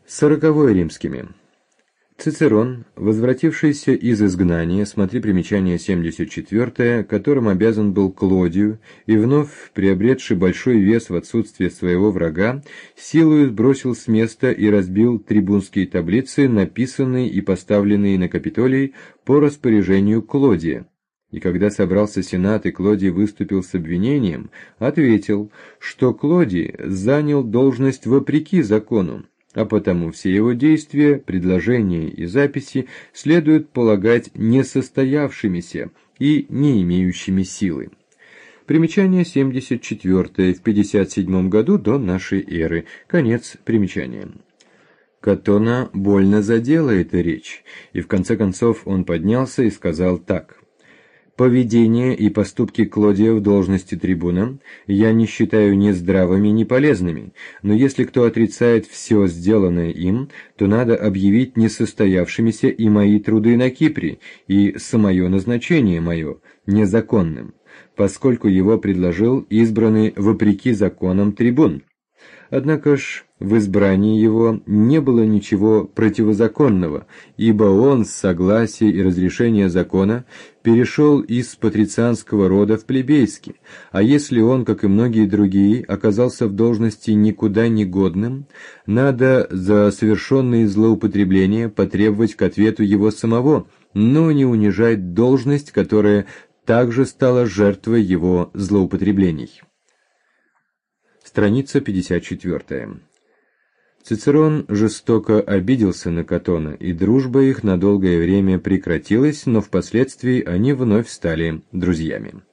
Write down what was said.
40 римскими. Цицерон, возвратившийся из изгнания, смотри примечание 74, которым обязан был Клодию, и вновь приобретший большой вес в отсутствие своего врага, силою сбросил с места и разбил трибунские таблицы, написанные и поставленные на Капитолий по распоряжению Клодия. И когда собрался Сенат и Клодий выступил с обвинением, ответил, что Клодий занял должность вопреки закону, а потому все его действия, предложения и записи следует полагать несостоявшимися и не имеющими силы. Примечание 74 в 57 году до нашей эры. Конец примечания. Катона больно задела эта речь, и в конце концов он поднялся и сказал так: «Поведение и поступки Клодия в должности трибуна я не считаю ни здравыми, ни полезными, но если кто отрицает все сделанное им, то надо объявить несостоявшимися и мои труды на Кипре, и самое назначение мое незаконным, поскольку его предложил избранный вопреки законам трибун. Однако ж в избрании его не было ничего противозаконного, ибо он с согласия и разрешения закона перешел из патрицианского рода в плебейский, а если он, как и многие другие, оказался в должности никуда не годным, надо за совершенные злоупотребления потребовать к ответу его самого, но не унижать должность, которая также стала жертвой его злоупотреблений». Страница 54. Цицерон жестоко обиделся на Катона, и дружба их на долгое время прекратилась, но впоследствии они вновь стали друзьями.